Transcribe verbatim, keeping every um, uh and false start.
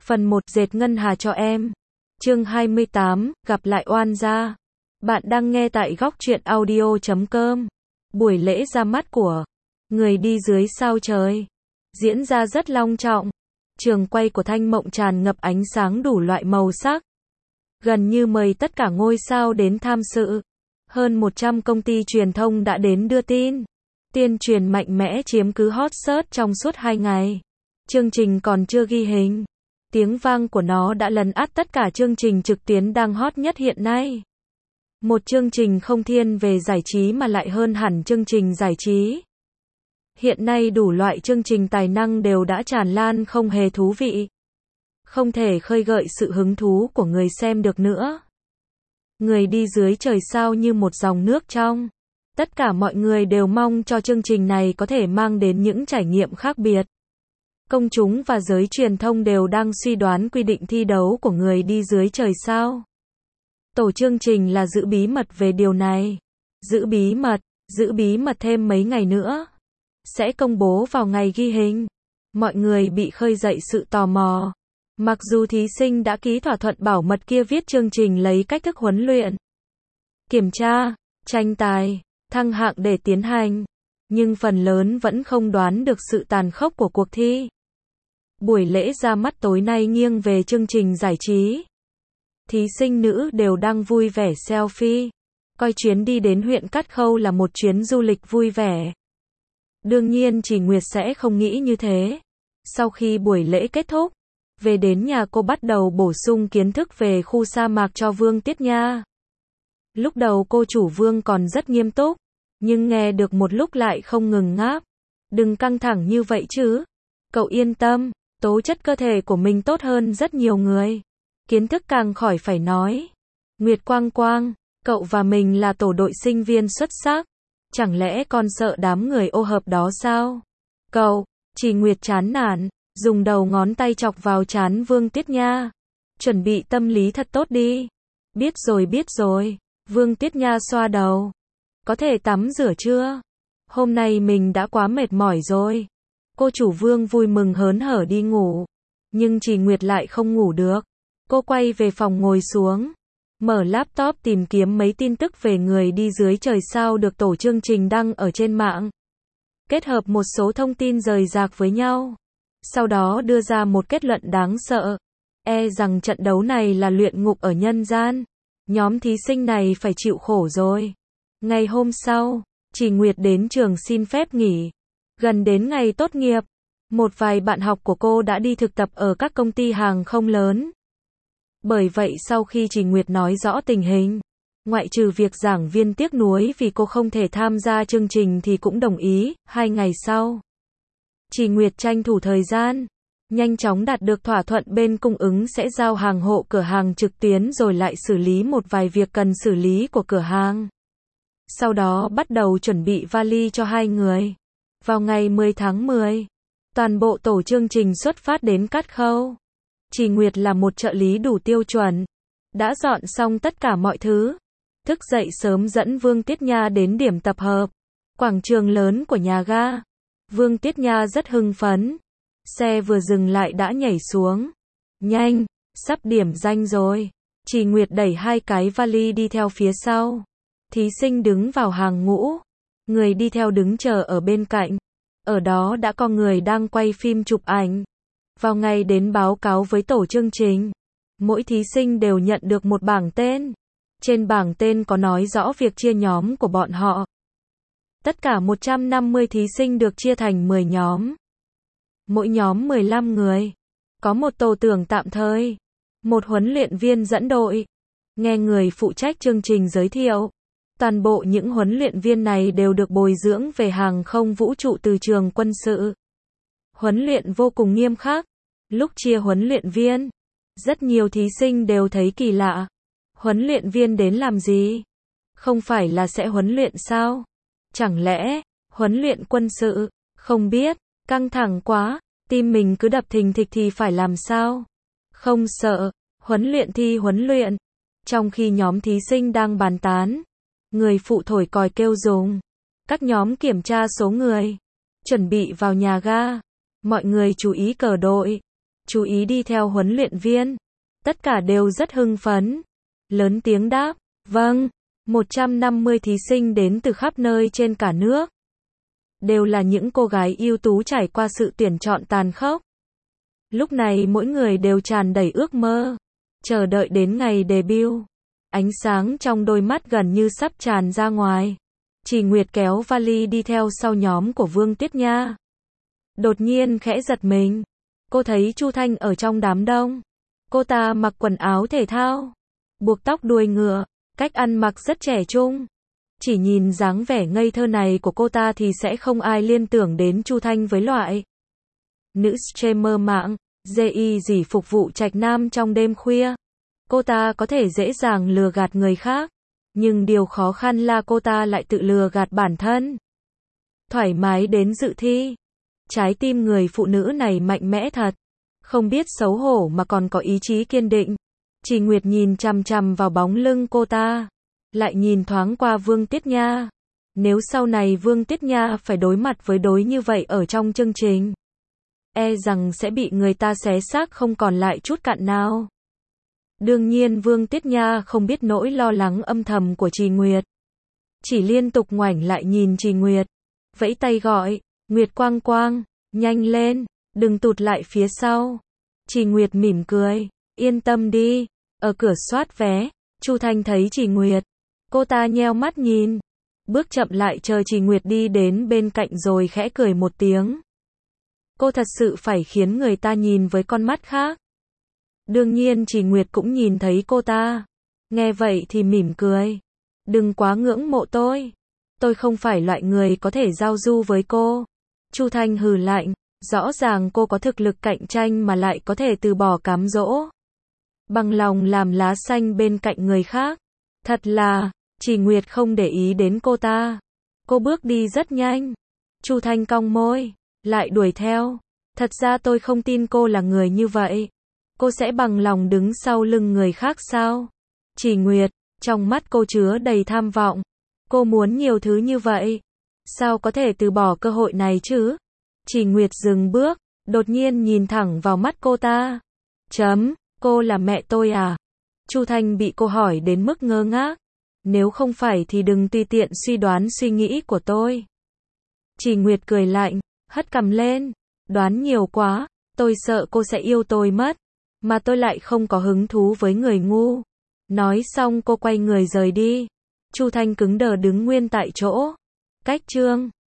Phần một dệt ngân hà cho em. Chương hai mươi tám, gặp lại oan gia. Bạn đang nghe tại góc truyện audio chấm com. Buổi lễ ra mắt của Người đi dưới sao trời diễn ra rất long trọng. Trường quay của Thanh Mộng tràn ngập ánh sáng đủ loại màu sắc. Gần như mời tất cả ngôi sao đến tham dự. Hơn một trăm công ty truyền thông đã đến đưa tin. Tuyên truyền mạnh mẽ chiếm cứ hot search trong suốt hai ngày. Chương trình còn chưa ghi hình. Tiếng vang của nó đã lấn át tất cả chương trình trực tuyến đang hot nhất hiện nay. Một chương trình không thiên về giải trí mà lại hơn hẳn chương trình giải trí. Hiện nay đủ loại chương trình tài năng đều đã tràn lan không hề thú vị. Không thể khơi gợi sự hứng thú của người xem được nữa. Người đi dưới trời sao như một dòng nước trong. Tất cả mọi người đều mong cho chương trình này có thể mang đến những trải nghiệm khác biệt. Công chúng và giới truyền thông đều đang suy đoán quy định thi đấu của người đi dưới trời sao. Tổ chương trình là giữ bí mật về điều này. Giữ bí mật, giữ bí mật thêm mấy ngày nữa. Sẽ công bố vào ngày ghi hình. Mọi người bị khơi dậy sự tò mò. Mặc dù thí sinh đã ký thỏa thuận bảo mật kia viết chương trình lấy cách thức huấn luyện, kiểm tra, tranh tài, thăng hạng để tiến hành, nhưng phần lớn vẫn không đoán được sự tàn khốc của cuộc thi. Buổi lễ ra mắt tối nay nghiêng về chương trình giải trí. Thí sinh nữ đều đang vui vẻ selfie, coi chuyến đi đến huyện Cát Khâu là một chuyến du lịch vui vẻ. Đương nhiên Chỉ Nguyệt sẽ không nghĩ như thế. Sau khi buổi lễ kết thúc, về đến nhà cô bắt đầu bổ sung kiến thức về khu sa mạc cho Vương Tiết Nha. Lúc đầu cô chủ Vương còn rất nghiêm túc, nhưng nghe được một lúc lại không ngừng ngáp. Đừng căng thẳng như vậy chứ. Cậu yên tâm, tố chất cơ thể của mình tốt hơn rất nhiều người. Kiến thức càng khỏi phải nói. Nguyệt Quang Quang, cậu và mình là tổ đội sinh viên xuất sắc. Chẳng lẽ con sợ đám người ô hợp đó sao? Cậu, Chỉ Nguyệt chán nản, dùng đầu ngón tay chọc vào trán Vương Tiết Nha. Chuẩn bị tâm lý thật tốt đi. Biết rồi biết rồi. Vương Tiết Nha xoa đầu. Có thể tắm rửa chưa? Hôm nay mình đã quá mệt mỏi rồi. Cô chủ Vương vui mừng hớn hở đi ngủ. Nhưng Chỉ Nguyệt lại không ngủ được. Cô quay về phòng ngồi xuống. Mở laptop tìm kiếm mấy tin tức về người đi dưới trời sao được tổ chương trình đăng ở trên mạng. Kết hợp một số thông tin rời rạc với nhau. Sau đó đưa ra một kết luận đáng sợ. E rằng trận đấu này là luyện ngục ở nhân gian. Nhóm thí sinh này phải chịu khổ rồi. Ngày hôm sau, Chỉ Nguyệt đến trường xin phép nghỉ. Gần đến ngày tốt nghiệp, một vài bạn học của cô đã đi thực tập ở các công ty hàng không lớn. Bởi vậy sau khi Chỉ Nguyệt nói rõ tình hình, ngoại trừ việc giảng viên tiếc nuối vì cô không thể tham gia chương trình thì cũng đồng ý. Hai ngày sau, Chỉ Nguyệt tranh thủ thời gian, nhanh chóng đạt được thỏa thuận bên cung ứng sẽ giao hàng hộ cửa hàng trực tuyến rồi lại xử lý một vài việc cần xử lý của cửa hàng. Sau đó bắt đầu chuẩn bị vali cho hai người. Vào ngày mười tháng mười, toàn bộ tổ chương trình xuất phát đến Cát Khâu. Chỉ Nguyệt là một trợ lý đủ tiêu chuẩn. Đã dọn xong tất cả mọi thứ. Thức dậy sớm dẫn Vương Tiết Nha đến điểm tập hợp. Quảng trường lớn của nhà ga. Vương Tiết Nha rất hưng phấn. Xe vừa dừng lại đã nhảy xuống. Nhanh, sắp điểm danh rồi. Chỉ Nguyệt đẩy hai cái vali đi theo phía sau. Thí sinh đứng vào hàng ngũ. Người đi theo đứng chờ ở bên cạnh. Ở đó đã có người đang quay phim chụp ảnh. Vào ngày đến báo cáo với tổ chương trình, mỗi thí sinh đều nhận được một bảng tên. Trên bảng tên có nói rõ việc chia nhóm của bọn họ. Tất cả một trăm năm mươi thí sinh được chia thành mười nhóm. Mỗi nhóm mười lăm người. Có một tổ tưởng tạm thời. Một huấn luyện viên dẫn đội. Nghe người phụ trách chương trình giới thiệu. Toàn bộ những huấn luyện viên này đều được bồi dưỡng về hàng không vũ trụ từ trường quân sự. Huấn luyện vô cùng nghiêm khắc. Lúc chia huấn luyện viên, rất nhiều thí sinh đều thấy kỳ lạ. Huấn luyện viên đến làm gì? Không phải là sẽ huấn luyện sao? Chẳng lẽ, huấn luyện quân sự? Không biết, căng thẳng quá, tim mình cứ đập thình thịch thì phải làm sao? Không sợ, huấn luyện thi huấn luyện. Trong khi nhóm thí sinh đang bàn tán, người phụ thổi còi kêu dồn. Các nhóm kiểm tra số người, chuẩn bị vào nhà ga. Mọi người chú ý cờ đội. chú ý đi theo huấn luyện viên. Tất cả đều rất hưng phấn. Lớn tiếng đáp, vâng. một trăm năm mươi thí sinh đến từ khắp nơi trên cả nước. Đều là những cô gái ưu tú trải qua sự tuyển chọn tàn khốc. Lúc này mỗi người đều tràn đầy ước mơ, chờ đợi đến ngày debut. Ánh sáng trong đôi mắt gần như sắp tràn ra ngoài. Chỉ Nguyệt kéo vali đi theo sau nhóm của Vương Tuyết Nha. Đột nhiên khẽ giật mình. Cô thấy Chu Thanh ở trong đám đông. Cô ta mặc quần áo thể thao, buộc tóc đuôi ngựa, cách ăn mặc rất trẻ trung. Chỉ nhìn dáng vẻ ngây thơ này của cô ta thì sẽ không ai liên tưởng đến Chu Thanh với loại nữ streamer mạng, dê y dỉ phục vụ trạch nam trong đêm khuya. Cô ta có thể dễ dàng lừa gạt người khác, nhưng điều khó khăn là cô ta lại tự lừa gạt bản thân. Thoải mái đến dự thi. Trái tim người phụ nữ này mạnh mẽ thật, không biết xấu hổ mà còn có ý chí kiên định. Chỉ Nguyệt nhìn chằm chằm vào bóng lưng cô ta, lại nhìn thoáng qua Vương Tuyết Nha. Nếu sau này Vương Tuyết Nha phải đối mặt với đối như vậy ở trong chương trình, e rằng sẽ bị người ta xé xác không còn lại chút cặn nào. Đương nhiên Vương Tuyết Nha không biết nỗi lo lắng âm thầm của Trì Nguyệt. Chỉ liên tục ngoảnh lại nhìn Trì Nguyệt, vẫy tay gọi, Nguyệt Quang Quang, nhanh lên, đừng tụt lại phía sau. Trì Nguyệt mỉm cười, yên tâm đi. Ở cửa soát vé, Chu Thanh thấy Trì Nguyệt. Cô ta nheo mắt nhìn, bước chậm lại chờ Trì Nguyệt đi đến bên cạnh rồi khẽ cười một tiếng. Cô thật sự phải khiến người ta nhìn với con mắt khác. Đương nhiên Trì Nguyệt cũng nhìn thấy cô ta. Nghe vậy thì mỉm cười. Đừng quá ngưỡng mộ tôi. Tôi không phải loại người có thể giao du với cô. Chu Thanh hừ lạnh. Rõ ràng cô có thực lực cạnh tranh mà lại có thể từ bỏ cám dỗ, bằng lòng làm lá xanh bên cạnh người khác. Thật là, Trì Nguyệt không để ý đến cô ta. Cô bước đi rất nhanh. Chu Thanh cong môi, lại đuổi theo. Thật ra tôi không tin cô là người như vậy. Cô sẽ bằng lòng đứng sau lưng người khác sao? Trì Nguyệt, trong mắt cô chứa đầy tham vọng. Cô muốn nhiều thứ như vậy. Sao có thể từ bỏ cơ hội này chứ? Trì Nguyệt dừng bước, đột nhiên nhìn thẳng vào mắt cô ta. Chấm, cô là mẹ tôi à? Chu Thanh bị cô hỏi đến mức ngơ ngác. Nếu không phải thì đừng tùy tiện suy đoán suy nghĩ của tôi. Trì Nguyệt cười lạnh, hất cằm lên. Đoán nhiều quá, tôi sợ cô sẽ yêu tôi mất. Mà tôi lại không có hứng thú với người ngu. Nói xong cô quay người rời đi. Chu Thanh cứng đờ đứng nguyên tại chỗ. Cách chương